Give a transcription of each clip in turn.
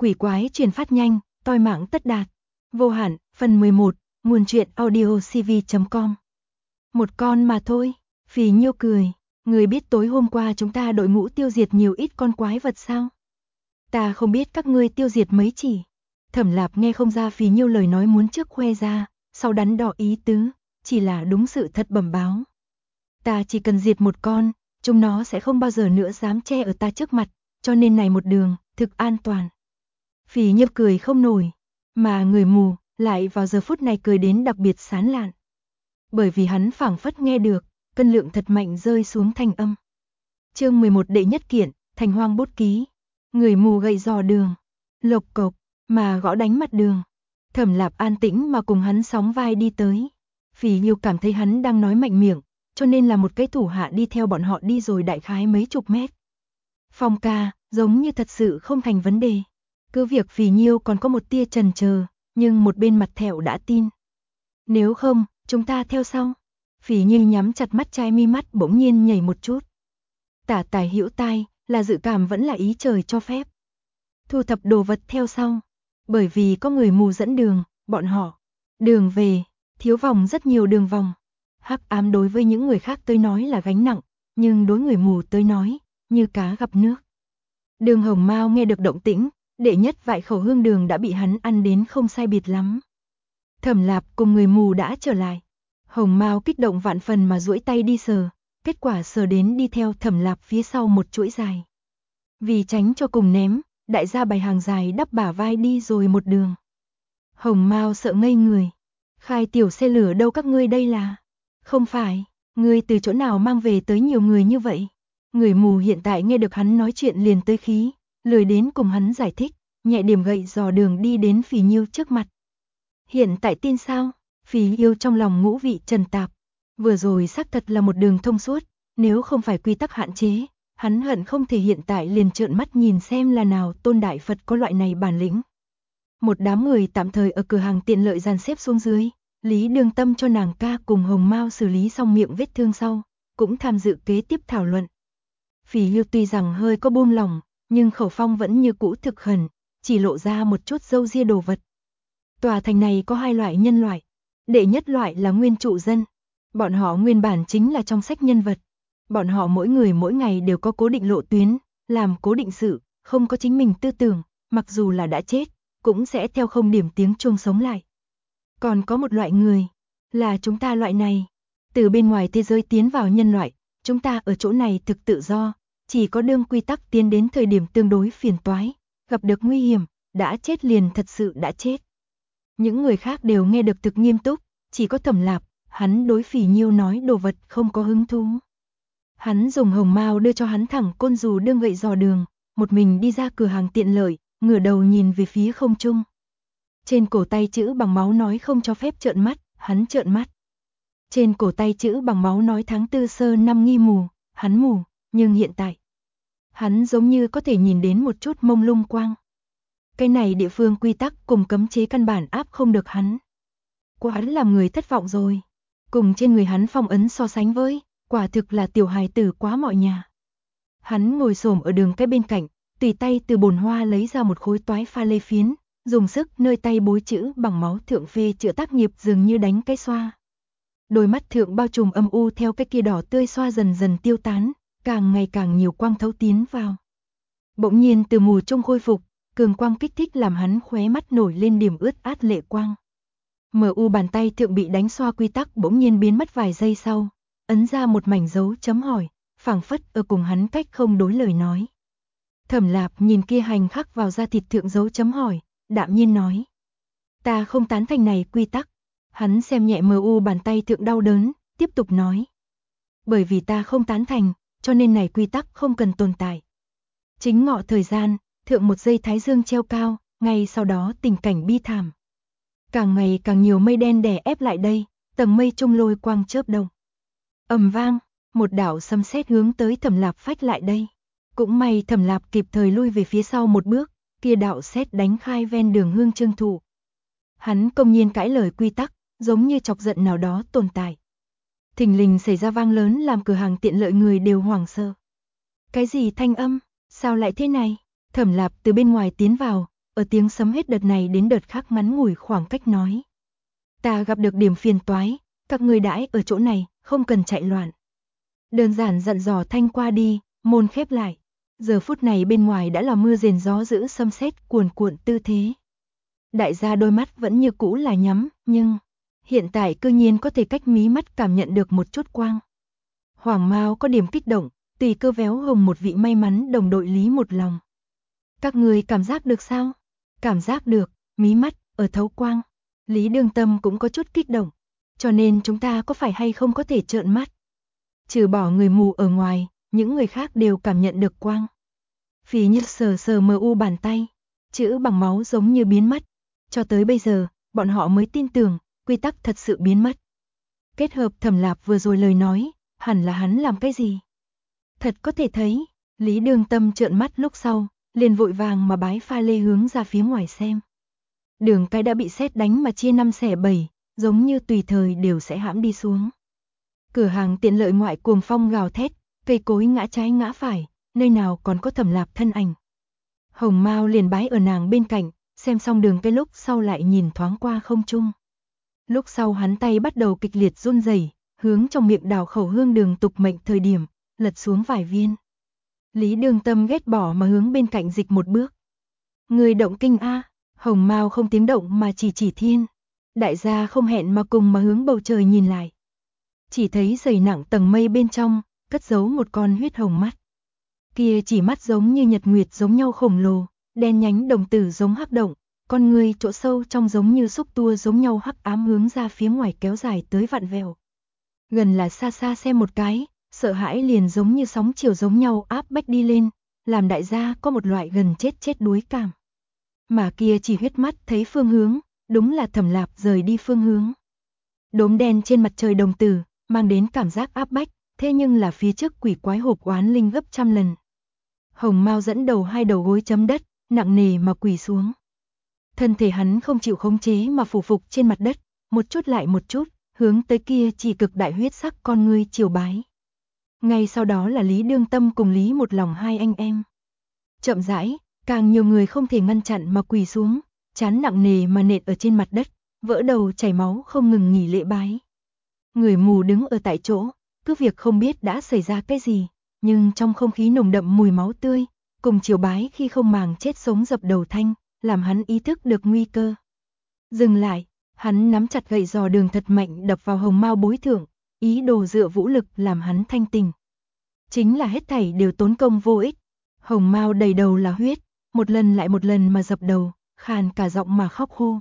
quỷ quái truyền phát nhanh, toi mạng tất đạt. Vô hạn, phần 11, nguồn truyện audiocv.com. Một con mà thôi, Phì Nhiêu cười. Người biết tối hôm qua chúng ta đội ngũ tiêu diệt nhiều ít con quái vật sao? Ta không biết các ngươi tiêu diệt mấy chỉ. Thẩm Lạp nghe không ra Phì Nhiêu lời nói muốn trước khoe ra, sau đắn đo ý tứ, chỉ là đúng sự thật bẩm báo. Ta chỉ cần diệt một con, chúng nó sẽ không bao giờ nữa dám che ở ta trước mặt, cho nên này một đường, thực an toàn. Phì Nhiêu cười không nổi, mà người mù lại vào giờ phút này cười đến đặc biệt sán lạn. Bởi vì hắn phảng phất nghe được, cân lượng thật mạnh rơi xuống thanh âm. Chương 11 đệ nhất kiện, Thành Hoang bút ký. Người mù gậy dò đường, lộc cộc mà gõ đánh mặt đường. Thẩm Lạp an tĩnh mà cùng hắn sóng vai đi tới. Phì Nhiêu cảm thấy hắn đang nói mạnh miệng, cho nên là một cái thủ hạ đi theo bọn họ đi rồi đại khái mấy chục mét. Phong ca, giống như thật sự không thành vấn đề. Cứ việc Phì Nhiêu còn có một tia chần chờ, nhưng một bên mặt thẹo đã tin. Nếu không, chúng ta theo sau. Phì Nhiêu nhắm chặt mắt, trái mi mắt bỗng nhiên nhảy một chút. Tả tài hữu tai, là dự cảm vẫn là ý trời cho phép. Thu thập đồ vật theo sau. Bởi vì có người mù dẫn đường, bọn họ đường về, thiếu vòng rất nhiều đường vòng. Hắc ám đối với những người khác tới nói là gánh nặng, nhưng đối người mù tới nói, như cá gặp nước. Đường Hồng Mao nghe được động tĩnh, đệ nhất vại khẩu hương đường đã bị hắn ăn đến không sai biệt lắm. Thẩm Lạp cùng người mù đã trở lại. Hồng Mao kích động vạn phần mà duỗi tay đi sờ, kết quả sờ đến đi theo Thẩm Lạp phía sau một chuỗi dài. Vì tránh cho cùng ném, đại gia bày hàng dài đắp bả vai đi rồi một đường. Hồng Mao sợ ngây người. Khai tiểu xe lửa đâu các ngươi đây là? Không phải, ngươi từ chỗ nào mang về tới nhiều người như vậy? Người mù hiện tại nghe được hắn nói chuyện liền tới khí, lười đến cùng hắn giải thích, nhẹ điểm gậy dò đường đi đến Phì Nhiêu trước mặt. Hiện tại tin sao? Phì Nhiêu trong lòng ngũ vị trần tạp. Vừa rồi xác thật là một đường thông suốt, nếu không phải quy tắc hạn chế, hắn hận không thể hiện tại liền trợn mắt nhìn xem là nào Tôn Đại Phật có loại này bản lĩnh. Một đám người tạm thời ở cửa hàng tiện lợi dàn xếp xuống dưới, Lý Đường Tâm cho nàng ca cùng Hồng Mao xử lý xong miệng vết thương sau, cũng tham dự kế tiếp thảo luận. Phì Nhiêu tuy rằng hơi có buông lỏng, nhưng khẩu phong vẫn như cũ thực khẩn, chỉ lộ ra một chút râu ria đồ vật. Tòa thành này có hai loại nhân loại. Đệ nhất loại là nguyên trụ dân. Bọn họ nguyên bản chính là trong sách nhân vật. Bọn họ mỗi người mỗi ngày đều có cố định lộ tuyến, làm cố định sự, không có chính mình tư tưởng, mặc dù là đã chết, cũng sẽ theo không điểm tiếng chuông sống lại. Còn có một loại người, là chúng ta loại này. Từ bên ngoài thế giới tiến vào nhân loại, chúng ta ở chỗ này thực tự do, chỉ có đương quy tắc tiến đến thời điểm tương đối phiền toái, gặp được nguy hiểm, đã chết liền thật sự đã chết. Những người khác đều nghe được thực nghiêm túc, chỉ có Thẩm Lạp, hắn đối Phì Nhiêu nói đồ vật không có hứng thú. Hắn dùng Hồng Mao đưa cho hắn thẳng côn dù đương gậy dò đường, một mình đi ra cửa hàng tiện lợi, ngửa đầu nhìn về phía không trung. Trên cổ tay chữ bằng máu nói không cho phép trợn mắt, hắn trợn mắt. Trên cổ tay chữ bằng máu nói tháng 4 sơ năm nghi mù, hắn mù, nhưng hiện tại, hắn giống như có thể nhìn đến một chút mông lung quang. Cái này địa phương quy tắc cùng cấm chế căn bản áp không được hắn. Quá làm người thất vọng rồi. Cùng trên người hắn phong ấn so sánh với, quả thực là tiểu hài tử quá mọi nhà. Hắn ngồi xổm ở đường cái bên cạnh, tùy tay từ bồn hoa lấy ra một khối toái pha lê phiến, dùng sức nơi tay bối chữ bằng máu thượng phê chữa tác nghiệp dường như đánh cái xoa. Đôi mắt thượng bao trùm âm u theo cái kia đỏ tươi xoa dần dần tiêu tán, càng ngày càng nhiều quang thấu tiến vào. Bỗng nhiên từ mù trung khôi phục, cường quang kích thích làm hắn khóe mắt nổi lên điểm ướt át lệ quang. MU bàn tay thượng bị đánh xoa quy tắc bỗng nhiên biến mất vài giây sau, ấn ra một mảnh dấu chấm hỏi, phảng phất ở cùng hắn cách không đối lời nói. Thẩm Lạp nhìn kia hành khắc vào da thịt thượng dấu chấm hỏi, đạm nhiên nói. Ta không tán thành này quy tắc. Hắn xem nhẹ MU bàn tay thượng đau đớn, tiếp tục nói. Bởi vì ta không tán thành, cho nên này quy tắc không cần tồn tại. Chính ngọ thời gian, thượng một giây thái dương treo cao, ngay sau đó tình cảnh bi thảm. Càng ngày càng nhiều mây đen đè ép lại đây, tầng mây trung lôi quang chớp động. Ầm vang, một đạo sấm sét hướng tới Thẩm Lạp phách lại đây. Cũng may Thẩm Lạp kịp thời lui về phía sau một bước, kia đạo sét đánh khai ven đường hương trương thụ. Hắn công nhiên cãi lời quy tắc, giống như chọc giận nào đó tồn tại. Thình lình xảy ra vang lớn làm cửa hàng tiện lợi người đều hoảng sợ. Cái gì thanh âm, sao lại thế này? Thẩm Lạp từ bên ngoài tiến vào, ở tiếng sấm hết đợt này đến đợt khác ngắn ngủi khoảng cách nói. Ta gặp được điểm phiền toái, các ngươi đãi ở chỗ này, không cần chạy loạn. Đơn giản dặn dò thanh qua đi, môn khép lại. Giờ phút này bên ngoài đã là mưa rền gió dữ xâm xét cuồn cuộn tư thế. Đại gia đôi mắt vẫn như cũ là nhắm, nhưng hiện tại cư nhiên có thể cách mí mắt cảm nhận được một chút quang. Hoàng Mao có điểm kích động, tùy cơ véo hồng một vị may mắn đồng đội Lý một lòng. Các người cảm giác được sao? Cảm giác được, mí mắt, ở thấu quang. Lý Đương Tâm cũng có chút kích động, cho nên chúng ta có phải hay không có thể trợn mắt? Trừ bỏ người mù ở ngoài, những người khác đều cảm nhận được quang. Phí Như sờ sờ mờ u bàn tay, chữ bằng máu giống như biến mất. Cho tới bây giờ, bọn họ mới tin tưởng, quy tắc thật sự biến mất. Kết hợp Thẩm Lạp vừa rồi lời nói, hẳn là hắn làm cái gì? Thật có thể thấy, Lý Đương Tâm trợn mắt lúc sau, liền vội vàng mà bái pha lê hướng ra phía ngoài xem. Đường cái đã bị sét đánh mà chia 5 xẻ 7, giống như tùy thời đều sẽ hãm đi xuống. Cửa hàng tiện lợi ngoại cuồng phong gào thét, cây cối ngã trái ngã phải, nơi nào còn có Thẩm Lạp thân ảnh. Hồng Mao liền bái ở nàng bên cạnh, xem xong đường cái lúc sau lại nhìn thoáng qua không trung. Lúc sau hắn tay bắt đầu kịch liệt run rẩy, hướng trong miệng đào khẩu hương đường tục mệnh thời điểm, lật xuống vài viên. Lý Đương Tâm ghét bỏ mà hướng bên cạnh dịch một bước. Người động kinh a, Hồng Mao không tiếng động mà chỉ thiên. Đại gia không hẹn mà cùng mà hướng bầu trời nhìn lại. Chỉ thấy dày nặng tầng mây bên trong, cất giấu một con huyết hồng mắt. Kia chỉ mắt giống như nhật nguyệt giống nhau khổng lồ, đen nhánh đồng tử giống hắc động, con người chỗ sâu trong giống như xúc tua giống nhau hắc ám hướng ra phía ngoài kéo dài tới vặn vẹo. Gần là xa xa xem một cái, sợ hãi liền giống như sóng chiều giống nhau áp bách đi lên, làm đại gia có một loại gần chết đuối cảm. Mà kia chỉ huyết mắt thấy phương hướng, đúng là Thẩm Lạp rời đi phương hướng. Đốm đen trên mặt trời đồng tử, mang đến cảm giác áp bách, thế nhưng là phía trước quỷ quái hộp oán linh gấp trăm lần. Hồng Mao dẫn đầu hai đầu gối chấm đất, nặng nề mà quỳ xuống. Thân thể hắn không chịu khống chế mà phủ phục trên mặt đất, một chút lại một chút, hướng tới kia chỉ cực đại huyết sắc con ngươi chiều bái. Ngay sau đó là Lý Đương Tâm cùng Lý một lòng hai anh em. Chậm rãi, càng nhiều người không thể ngăn chặn mà quỳ xuống, chán nặng nề mà nện ở trên mặt đất, vỡ đầu chảy máu không ngừng nghỉ lễ bái. Người mù đứng ở tại chỗ, cứ việc không biết đã xảy ra cái gì, nhưng trong không khí nồng đậm mùi máu tươi, cùng chiều bái khi không màng chết sống dập đầu thanh, làm hắn ý thức được nguy cơ. Dừng lại, hắn nắm chặt gậy giò đường thật mạnh đập vào Hồng Mao bối thượng, ý đồ dựa vũ lực làm hắn thanh tỉnh. Chính là hết thảy đều tốn công vô ích. Hồng Mao đầy đầu là huyết, một lần lại một lần mà dập đầu, khàn cả giọng mà khóc hô.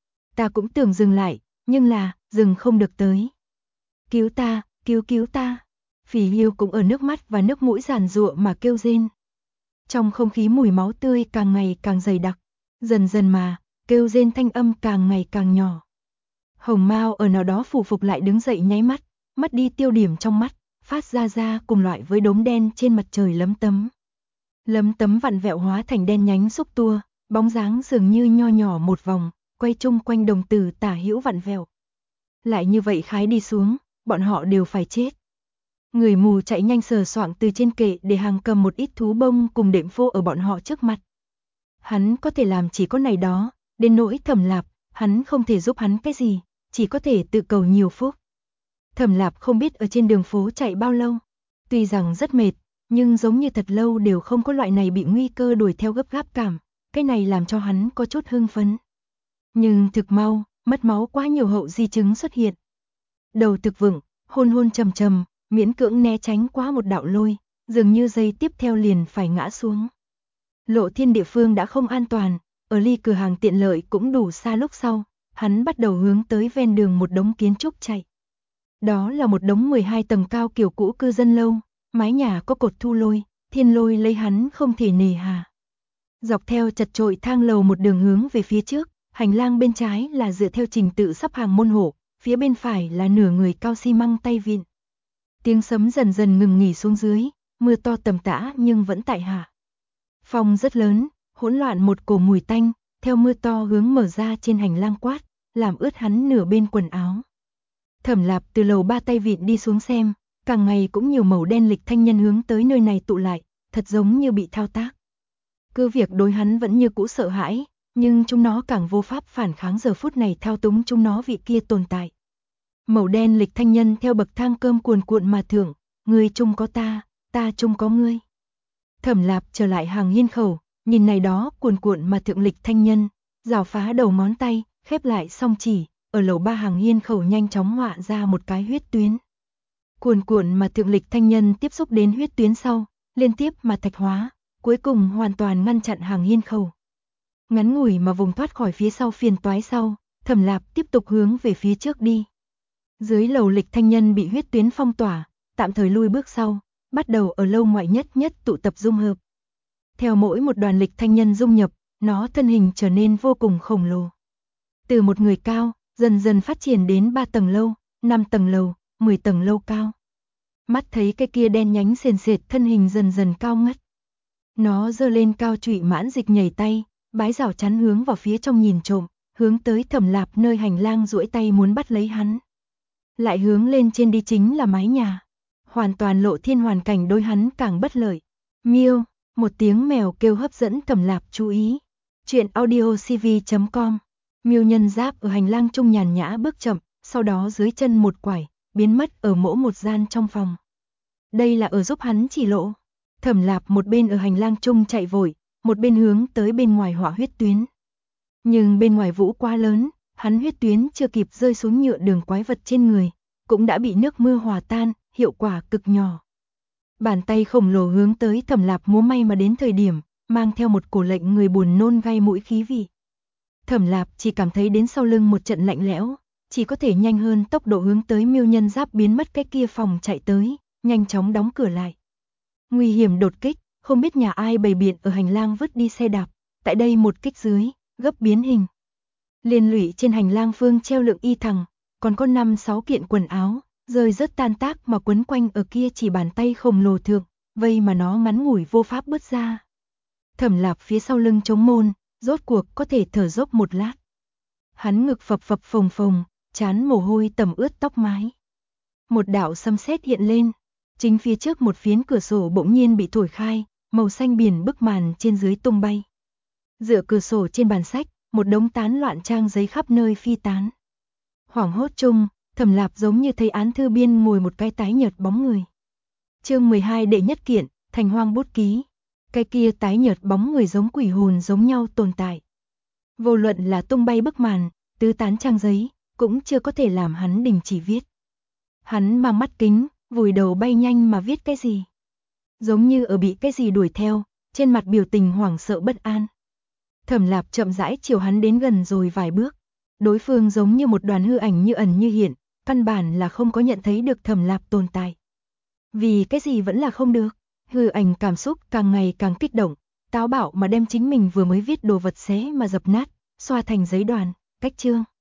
Ta cũng tưởng dừng lại, nhưng là, dừng không được tới. Cứu ta, cứu ta. Phỉ Hiêu cũng ở nước mắt và nước mũi giàn giụa mà kêu rên. Trong không khí mùi máu tươi càng ngày càng dày đặc, dần dần mà, kêu rên thanh âm càng ngày càng nhỏ. Hồng Mao ở nào đó phủ phục lại đứng dậy nháy mắt, mất đi tiêu điểm trong mắt, phát ra cùng loại với đốm đen trên mặt trời lấm tấm. Lấm tấm vặn vẹo hóa thành đen nhánh xúc tua, bóng dáng dường như nho nhỏ một vòng, quay chung quanh đồng tử tả hữu vặn vẹo. Lại như vậy khái đi xuống, bọn họ đều phải chết. Người mù chạy nhanh sờ soạng từ trên kệ để hàng cầm một ít thú bông cùng đệm phô ở bọn họ trước mặt. Hắn có thể làm chỉ có này đó, đến nỗi Thẩm Lạp, hắn không thể giúp hắn cái gì, chỉ có thể tự cầu nhiều phúc. Thẩm Lạp không biết ở trên đường phố chạy bao lâu, tuy rằng rất mệt, nhưng giống như thật lâu đều không có loại này bị nguy cơ đuổi theo gấp gáp cảm, cái này làm cho hắn có chút hưng phấn. Nhưng thực mau, mất máu quá nhiều hậu di chứng xuất hiện. Đầu thực vững, hôn trầm, miễn cưỡng né tránh quá một đạo lôi, dường như giây tiếp theo liền phải ngã xuống. Lộ thiên địa phương đã không an toàn, ở ly cửa hàng tiện lợi cũng đủ xa lúc sau, hắn bắt đầu hướng tới ven đường một đống kiến trúc chạy. Đó là một đống 12 tầng cao kiểu cũ cư dân lâu, mái nhà có cột thu lôi, thiên lôi lấy hắn không thể nề hà. Dọc theo chật chội thang lầu một đường hướng về phía trước, hành lang bên trái là dựa theo trình tự sắp hàng môn hộ, phía bên phải là nửa người cao xi măng tay vịn. Tiếng sấm dần dần ngừng nghỉ xuống dưới, mưa to tầm tã nhưng vẫn tại hạ. Phong rất lớn, hỗn loạn một cổ mùi tanh, theo mưa to hướng mở ra trên hành lang quát, làm ướt hắn nửa bên quần áo. Thẩm Lạp từ lầu 3 tay vịn đi xuống xem, càng ngày cũng nhiều màu đen lịch thanh nhân hướng tới nơi này tụ lại, thật giống như bị thao tác. Cứ việc đối hắn vẫn như cũ sợ hãi, nhưng chúng nó càng vô pháp phản kháng giờ phút này thao túng chúng nó vị kia tồn tại. Màu đen lịch thanh nhân theo bậc thang cơm cuồn cuộn mà thượng, ngươi chung có ta chung có ngươi. Thẩm Lạp trở lại hàng hiên khẩu, nhìn này đó cuồn cuộn mà thượng lịch thanh nhân, rào phá đầu ngón tay, khép lại song chỉ, ở lầu 3 hàng hiên khẩu nhanh chóng họa ra một cái huyết tuyến. Cuồn cuộn mà thượng lịch thanh nhân tiếp xúc đến huyết tuyến sau, liên tiếp mà thạch hóa, cuối cùng hoàn toàn ngăn chặn hàng hiên khẩu. Ngắn ngủi mà vùng thoát khỏi phía sau phiền toái sau, Thẩm Lạp tiếp tục hướng về phía trước đi. Dưới lầu lịch thanh nhân bị huyết tuyến phong tỏa, tạm thời lui bước sau, bắt đầu ở lâu ngoại nhất tụ tập dung hợp. Theo mỗi một đoàn lịch thanh nhân dung nhập, nó thân hình trở nên vô cùng khổng lồ. Từ một người cao, dần dần phát triển đến 3 tầng lâu, 5 tầng lầu, 10 tầng lâu cao. Mắt thấy cái kia đen nhánh sền sệt thân hình dần dần cao ngất. Nó giơ lên cao trụy mãn dịch nhảy tay, bái rào chắn hướng vào phía trong nhìn trộm, hướng tới Thẩm Lạp nơi hành lang duỗi tay muốn bắt lấy hắn. Lại hướng lên trên đi chính là mái nhà. Hoàn toàn lộ thiên hoàn cảnh đối hắn càng bất lợi. Miêu, một tiếng mèo kêu hấp dẫn Thẩm Lạp chú ý. Chuyện audiocv.com. Miêu nhân giáp ở hành lang trung nhàn nhã bước chậm, sau đó dưới chân một quải, biến mất ở mỗi một gian trong phòng. Đây là ở giúp hắn chỉ lộ. Thẩm Lạp một bên ở hành lang trung chạy vội, một bên hướng tới bên ngoài hỏa huyết tuyến. Nhưng bên ngoài vũ quá lớn, hắn huyết tuyến chưa kịp rơi xuống nhựa đường quái vật trên người, cũng đã bị nước mưa hòa tan, hiệu quả cực nhỏ. Bàn tay khổng lồ hướng tới Thẩm Lạp múa may mà đến thời điểm, mang theo một cổ lệnh người buồn nôn gai mũi khí vị. Thẩm Lạp chỉ cảm thấy đến sau lưng một trận lạnh lẽo, chỉ có thể nhanh hơn tốc độ hướng tới miêu nhân giáp biến mất cái kia phòng chạy tới, nhanh chóng đóng cửa lại. Nguy hiểm đột kích, không biết nhà ai bày biện ở hành lang vứt đi xe đạp, tại đây một kích dưới, gấp biến hình. Liên lụy trên hành lang phương treo lượng y thằng, còn có 5-6 kiện quần áo, rơi rất tan tác mà quấn quanh ở kia chỉ bàn tay khổng lồ thượng, vây mà nó ngắn ngủi vô pháp bứt ra. Thẩm Lạp phía sau lưng chống môn, rốt cuộc có thể thở dốc một lát. Hắn ngực phập phập phồng phồng, trán mồ hôi tẩm ướt tóc mái. Một đạo sấm sét hiện lên, chính phía trước một phiến cửa sổ bỗng nhiên bị thổi khai, màu xanh biển bức màn trên dưới tung bay. Dựa cửa sổ trên bàn sách, một đống tán loạn trang giấy khắp nơi phi tán. Hoảng hốt chung, Thẩm Lạp giống như thấy án thư biên ngồi một cái tái nhợt bóng người. Chương 12 đệ nhất kiện, Thành Hoang bút ký. Cái kia tái nhợt bóng người giống quỷ hồn giống nhau tồn tại. Vô luận là tung bay bức màn, tứ tán trang giấy, cũng chưa có thể làm hắn đình chỉ viết. Hắn mang mắt kính, vùi đầu bay nhanh mà viết cái gì. Giống như ở bị cái gì đuổi theo, trên mặt biểu tình hoảng sợ bất an. Thẩm Lạp chậm rãi chiều hắn đến gần rồi vài bước. Đối phương giống như một đoàn hư ảnh như ẩn như hiện, căn bản là không có nhận thấy được Thẩm Lạp tồn tại. Vì cái gì vẫn là không được, hư ảnh cảm xúc càng ngày càng kích động, táo bạo mà đem chính mình vừa mới viết đồ vật xé mà dập nát, xoa thành giấy đoàn, cách chương.